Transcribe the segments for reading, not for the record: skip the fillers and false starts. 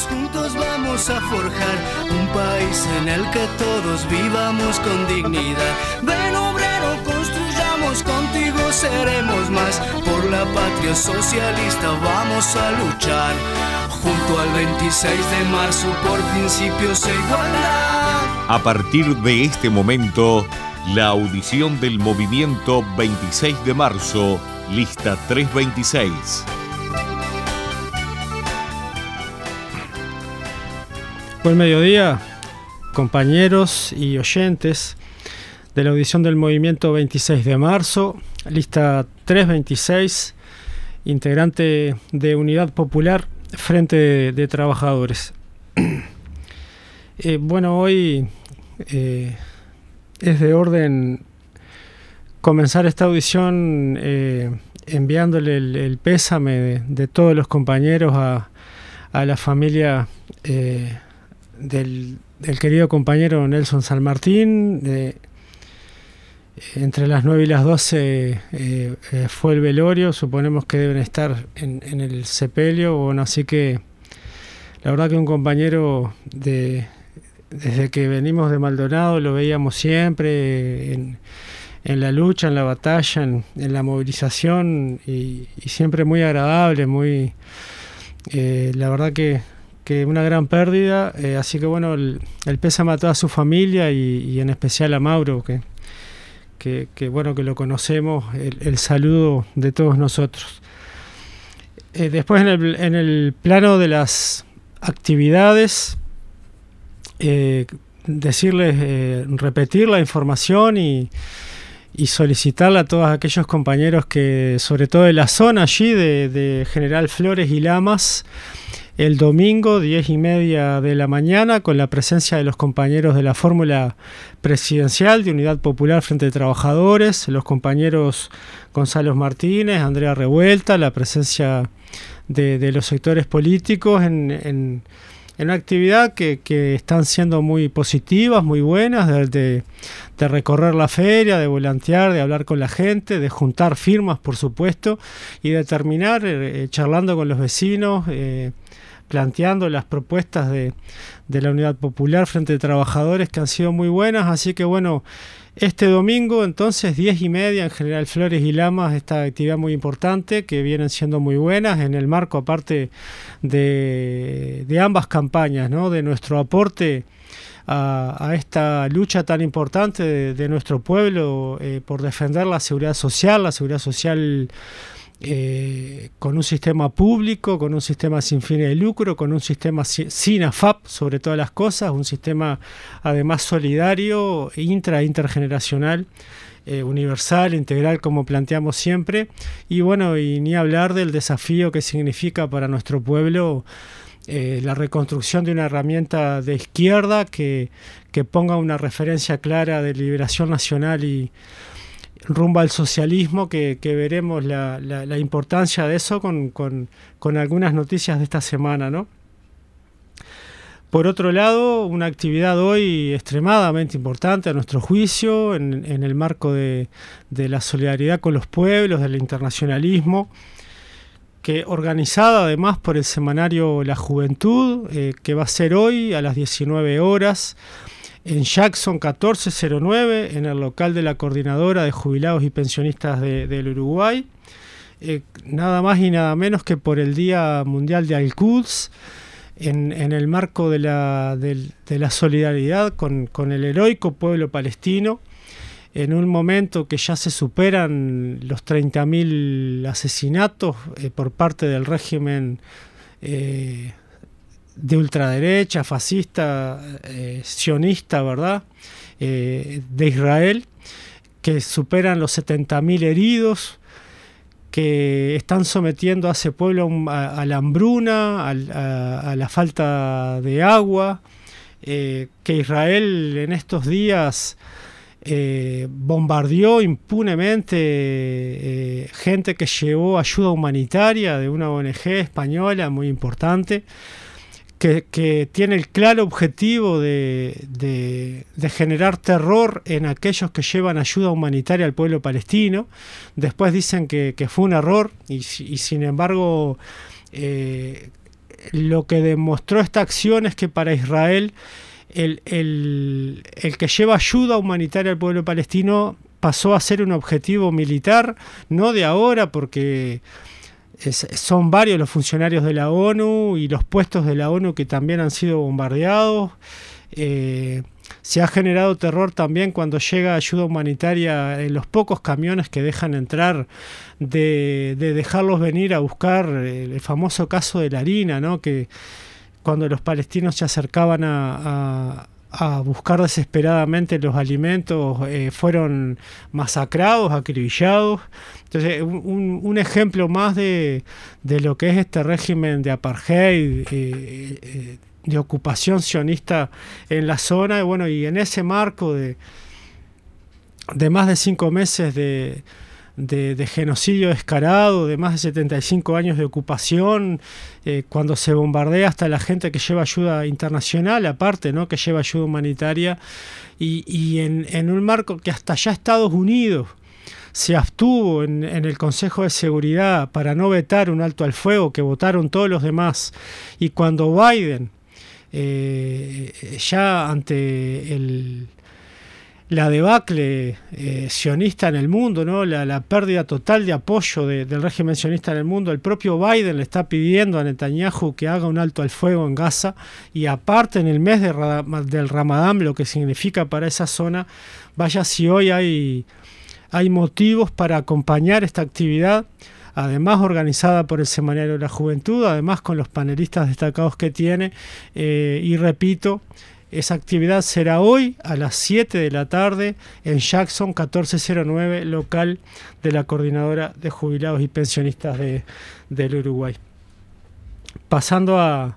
juntos vamos a forjar un país en el que todos vivamos con dignidad. Ven obrero, construyamos, contigo seremos más. Por la patria socialista vamos a luchar, junto al 26 de marzo por principios e igualdad. A partir de este momento, la audición del movimiento 26 de marzo, lista 326. Buen mediodía, compañeros y oyentes de la audición del movimiento 26 de marzo, lista 326, integrante de Unidad Popular, Frente de Trabajadores. Hoy es de orden comenzar esta audición enviándole el pésame de todos los compañeros a la familia del querido compañero Nelson San Martín. Entre las 9 y las 12 fue el velorio, suponemos que deben estar en el sepelio. Así que la verdad que un compañero desde que venimos de Maldonado lo veíamos siempre en la lucha, en la batalla, en la movilización, y siempre muy agradable, la verdad que una gran pérdida. Así que el pésame a toda su familia y en especial a Mauro, que lo conocemos, el saludo de todos nosotros. Después en el plano de las actividades, repetir la información y solicitarle a todos aquellos compañeros que, sobre todo de la zona allí de General Flores y Lamas, el domingo 10:30 de la mañana, con la presencia de los compañeros de la fórmula presidencial de Unidad Popular Frente de Trabajadores, los compañeros Gonzalo Martínez, Andrea Revuelta, la presencia de los sectores políticos en una actividad que están siendo muy positivas, muy buenas, de recorrer la feria, de volantear, de hablar con la gente, de juntar firmas, por supuesto, y de terminar charlando con los vecinos, planteando las propuestas de la Unidad Popular Frente de Trabajadores, que han sido muy buenas. Así que este domingo entonces 10:30 en General Flores y Lamas, esta actividad muy importante, que vienen siendo muy buenas en el marco, aparte de ambas campañas, ¿no?, de nuestro aporte a esta lucha tan importante de nuestro pueblo por defender la seguridad social con un sistema público, con un sistema sin fines de lucro, con un sistema sin AFAP, sobre todas las cosas, un sistema además solidario, intergeneracional, universal, integral, como planteamos siempre. Y ni hablar del desafío que significa para nuestro pueblo la reconstrucción de una herramienta de izquierda que ponga una referencia clara de liberación nacional y rumbo al socialismo, que veremos la importancia de eso con algunas noticias de esta semana, ¿no? Por otro lado, una actividad hoy extremadamente importante a nuestro juicio, en el marco de la solidaridad con los pueblos, del internacionalismo, que organizada además por el semanario La Juventud, que va a ser hoy a las 19 horas, en Jackson 1409, en el local de la Coordinadora de Jubilados y Pensionistas del Uruguay, nada más y nada menos que por el Día Mundial de Al-Quds, en el marco de la solidaridad con el heroico pueblo palestino, en un momento que ya se superan los 30.000 asesinatos por parte del régimen de ultraderecha, fascista, sionista, ¿verdad?, de Israel, que superan los 70.000 heridos, que están sometiendo a ese pueblo a la hambruna, a la falta de agua, que Israel en estos días bombardeó impunemente gente que llevó ayuda humanitaria de una ONG española muy importante, que tiene el claro objetivo de generar terror en aquellos que llevan ayuda humanitaria al pueblo palestino. Después dicen que fue un error y sin embargo lo que demostró esta acción es que para Israel el que lleva ayuda humanitaria al pueblo palestino pasó a ser un objetivo militar, no de ahora, porque son varios los funcionarios de la ONU y los puestos de la ONU que también han sido bombardeados. Se ha generado terror también cuando llega ayuda humanitaria en los pocos camiones que dejan entrar, de dejarlos venir a buscar el famoso caso de la harina, ¿no? Que cuando los palestinos se acercaban a buscar desesperadamente los alimentos, fueron masacrados, acribillados. Entonces, un ejemplo más de lo que es este régimen de apartheid, de ocupación sionista en la zona. Bueno, y en ese marco de más de 5 meses de genocidio descarado, de más de 75 años de ocupación, cuando se bombardea hasta la gente que lleva ayuda internacional, aparte, ¿no?, que lleva ayuda humanitaria, y en un marco que hasta ya Estados Unidos se abstuvo en el Consejo de Seguridad para no vetar un alto al fuego, que votaron todos los demás, y cuando Biden, ya ante la debacle sionista en el mundo, ¿no?, la pérdida total de apoyo del régimen sionista en el mundo, el propio Biden le está pidiendo a Netanyahu que haga un alto al fuego en Gaza, y aparte en el mes del Ramadán, lo que significa para esa zona. Vaya si hoy hay motivos para acompañar esta actividad, además organizada por el Semanario de la Juventud, además con los panelistas destacados que tiene, y repito, esa actividad será hoy a las 7 de la tarde en Jackson 1409, local de la Coordinadora de Jubilados y Pensionistas del Uruguay. Pasando a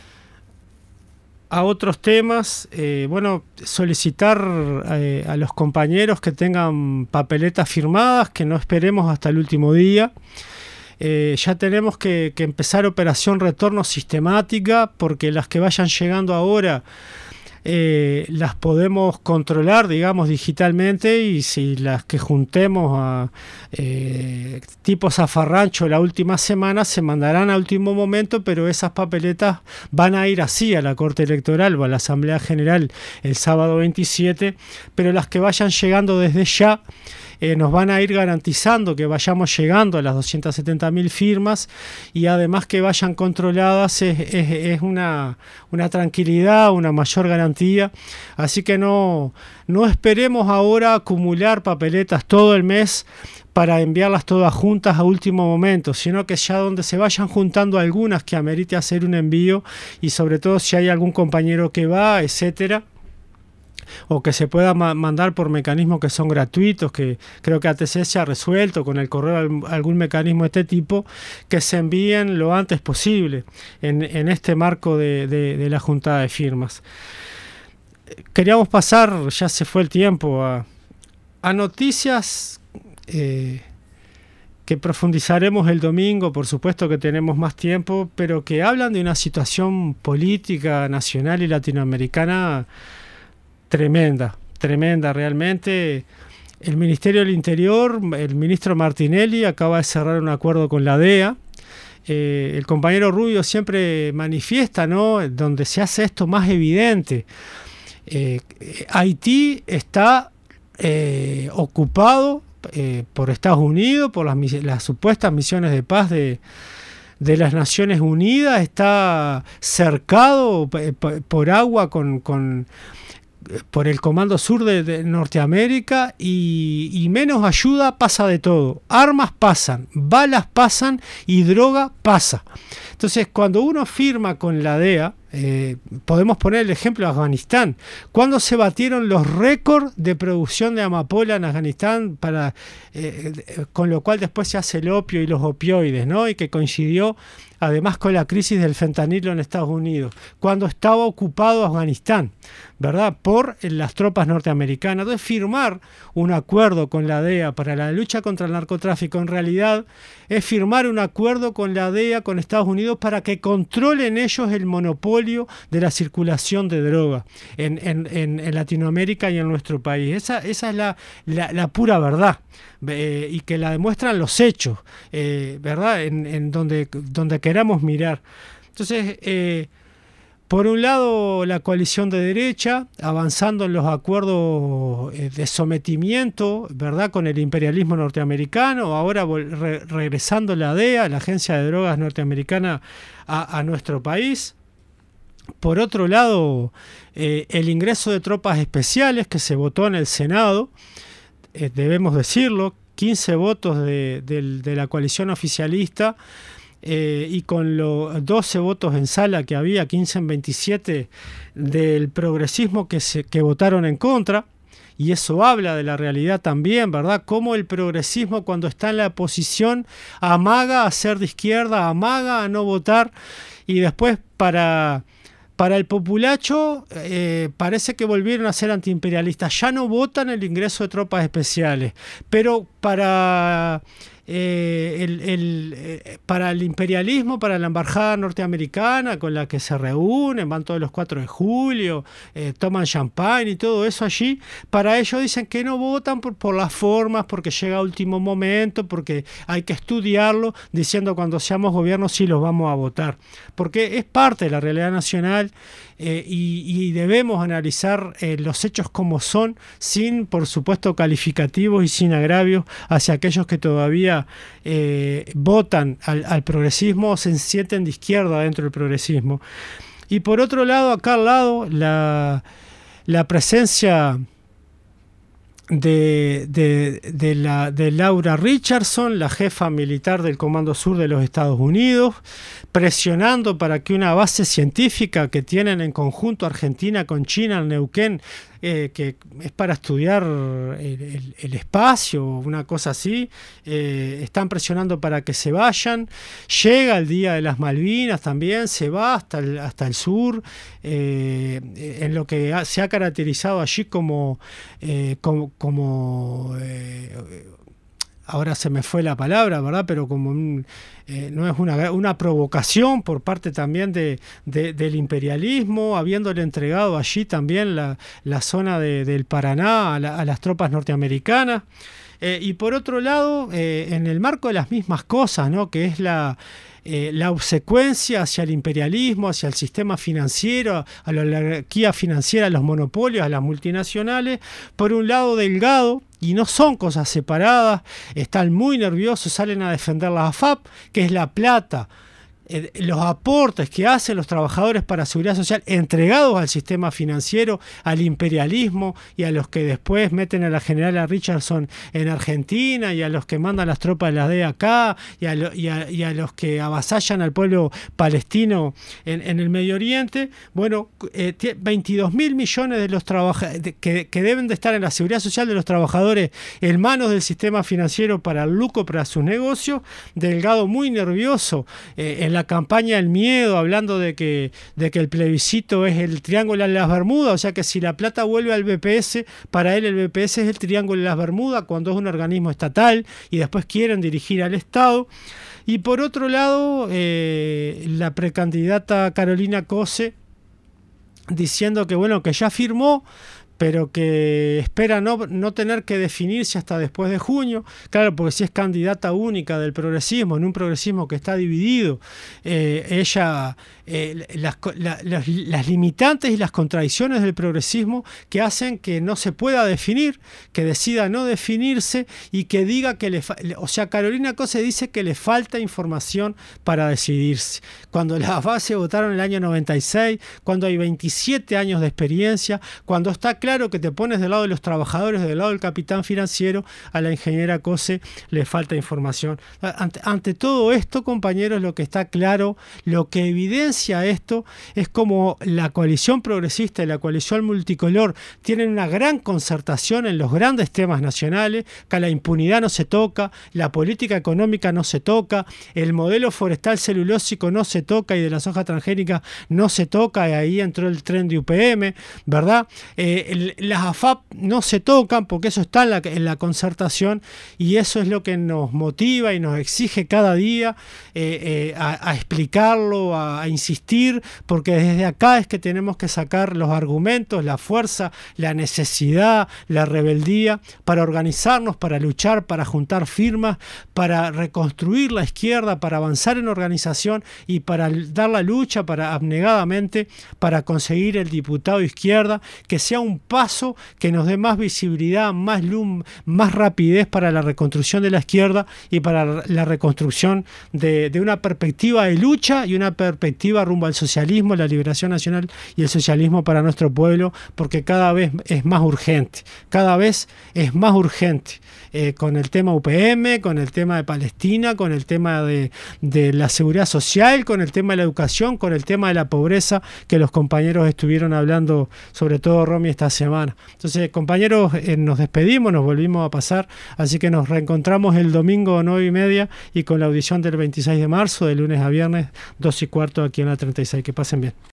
otros temas, solicitar a los compañeros que tengan papeletas firmadas, que no esperemos hasta el último día. Ya tenemos que empezar operación retorno sistemática, porque las que vayan llegando ahora las podemos controlar, digamos, digitalmente, y si las que juntemos a tipo zafarrancho la última semana se mandarán a último momento, pero esas papeletas van a ir así a la Corte Electoral o a la Asamblea General el sábado 27, pero las que vayan llegando desde ya nos van a ir garantizando que vayamos llegando a las 270.000 firmas, y además que vayan controladas es una tranquilidad, una mayor garantía. Así que no esperemos ahora acumular papeletas todo el mes para enviarlas todas juntas a último momento, sino que ya donde se vayan juntando algunas que amerite hacer un envío, y sobre todo si hay algún compañero que va, etcétera, o que se pueda mandar por mecanismos que son gratuitos, que creo que ATC se ha resuelto con el correo algún mecanismo de este tipo, que se envíen lo antes posible en este marco de la juntada de firmas. Queríamos pasar, ya se fue el tiempo, a noticias que profundizaremos el domingo, por supuesto que tenemos más tiempo, pero que hablan de una situación política nacional y latinoamericana tremenda realmente. El Ministerio del Interior, el ministro Martinelli, acaba de cerrar un acuerdo con la DEA. El compañero Rubio siempre manifiesta, ¿no?, donde se hace esto más evidente. Haití está ocupado por Estados Unidos, por las supuestas misiones de paz de las Naciones Unidas, está cercado por agua por el Comando Sur de Norteamérica, y menos ayuda pasa de todo. Armas pasan, balas pasan y droga pasa. Entonces, cuando uno firma con la DEA, podemos poner el ejemplo de Afganistán. Cuando se batieron los récords de producción de amapola en Afganistán, con lo cual después se hace el opio y los opioides, ¿no?, y que coincidió además con la crisis del fentanilo en Estados Unidos, cuando estaba ocupado Afganistán, ¿verdad?, por las tropas norteamericanas. Entonces, firmar un acuerdo con la DEA para la lucha contra el narcotráfico, en realidad, es firmar un acuerdo con la DEA, con Estados Unidos, para que controlen ellos el monopolio de la circulación de droga en Latinoamérica y en nuestro país. Esa es la pura verdad, y que la demuestran los hechos, ¿verdad?, en donde queramos mirar. Entonces, por un lado, la coalición de derecha, avanzando en los acuerdos de sometimiento, ¿verdad?, con el imperialismo norteamericano, ahora regresando la DEA, la Agencia de Drogas Norteamericana, a nuestro país. Por otro lado, el ingreso de tropas especiales que se votó en el Senado, debemos decirlo, 15 votos de la coalición oficialista, y con los 12 votos en sala que había, 15 en 27 del progresismo que votaron en contra. Y eso habla de la realidad también, ¿verdad? Cómo el progresismo, cuando está en la oposición, amaga a ser de izquierda, amaga a no votar, y después para el populacho parece que volvieron a ser antiimperialistas. Ya no votan el ingreso de tropas especiales, pero para el imperialismo, para la embajada norteamericana con la que se reúnen, van todos los 4 de julio, toman champán y todo eso allí, para ellos dicen que no votan por las formas, porque llega a último momento, porque hay que estudiarlo, diciendo cuando seamos gobierno sí los vamos a votar, porque es parte de la realidad nacional. Y debemos analizar los hechos como son, sin, por supuesto, calificativos y sin agravios hacia aquellos que todavía votan al progresismo o se sienten de izquierda dentro del progresismo. Y por otro lado, acá al lado, la presencia de Laura Richardson, la jefa militar del Comando Sur de los Estados Unidos, presionando para que una base científica que tienen en conjunto Argentina con China, en Neuquén, que es para estudiar el espacio, una cosa así, están presionando para que se vayan. Llega el día de las Malvinas también, se va hasta el sur, en lo que se ha caracterizado allí como ahora se me fue la palabra, ¿verdad? Pero como no es una provocación por parte también del imperialismo, habiéndole entregado allí también la zona del Paraná a las tropas norteamericanas. Y por otro lado, en el marco de las mismas cosas, ¿no?, que es la obsecuencia hacia el imperialismo, hacia el sistema financiero, a la oligarquía financiera, a los monopolios, a las multinacionales. Por un lado, Delgado, y no son cosas separadas, están muy nerviosos, salen a defender la AFAP, que es la plata, los aportes que hacen los trabajadores para seguridad social entregados al sistema financiero, al imperialismo, y a los que después meten a la generala Richardson en Argentina, y a los que mandan las tropas de la DEA acá, y a los que avasallan al pueblo palestino en el Medio Oriente. Bueno, 22.000 millones de los trabajadores que deben de estar en la seguridad social de los trabajadores en manos del sistema financiero para el lucro, para sus negocios. Delgado muy nervioso en la campaña del miedo, hablando de que el plebiscito es el Triángulo de las Bermudas, o sea que si la plata vuelve al BPS, para él el BPS es el Triángulo de las Bermudas, cuando es un organismo estatal, y después quieren dirigir al Estado. Y por otro lado, la precandidata Carolina Cose diciendo que bueno, que ya firmó, pero que espera no tener que definirse hasta después de junio. Claro, porque si es candidata única del progresismo, en un progresismo que está dividido, ella las limitantes y las contradicciones del progresismo que hacen que no se pueda definir, que decida no definirse y que diga que o sea, Carolina Cose dice que le falta información para decidirse. Cuando las bases votaron en el año 96, cuando hay 27 años de experiencia, cuando está claro que te pones del lado de los trabajadores, del lado del capitán financiero, a la ingeniera Cose le falta información. Ante todo esto, compañeros, lo que está claro, lo que evidencia esto, es como la coalición progresista y la coalición multicolor tienen una gran concertación en los grandes temas nacionales, que la impunidad no se toca, la política económica no se toca, el modelo forestal celulósico no se toca y de la soja transgénica no se toca, y ahí entró el tren de UPM, ¿verdad? las AFAP no se tocan porque eso está en la concertación, y eso es lo que nos motiva y nos exige cada día a explicarlo, a insistir, porque desde acá es que tenemos que sacar los argumentos, la fuerza, la necesidad, la rebeldía para organizarnos, para luchar, para juntar firmas, para reconstruir la izquierda, para avanzar en organización y para dar la lucha para abnegadamente para conseguir el diputado de izquierda, que sea un paso que nos dé más visibilidad, más rapidez para la reconstrucción de la izquierda y para la reconstrucción de una perspectiva de lucha y una perspectiva rumbo al socialismo, la liberación nacional y el socialismo para nuestro pueblo, porque cada vez es más urgente, con el tema UPM, con el tema de Palestina, con el tema de la seguridad social, con el tema de la educación, con el tema de la pobreza que los compañeros estuvieron hablando, sobre todo Romy, esta semana. Entonces, compañeros, nos despedimos, nos volvimos a pasar, así que nos reencontramos el domingo 9:30 y con la audición del 26 de marzo, de lunes a viernes, 2:15 aquí en la 36. Que pasen bien.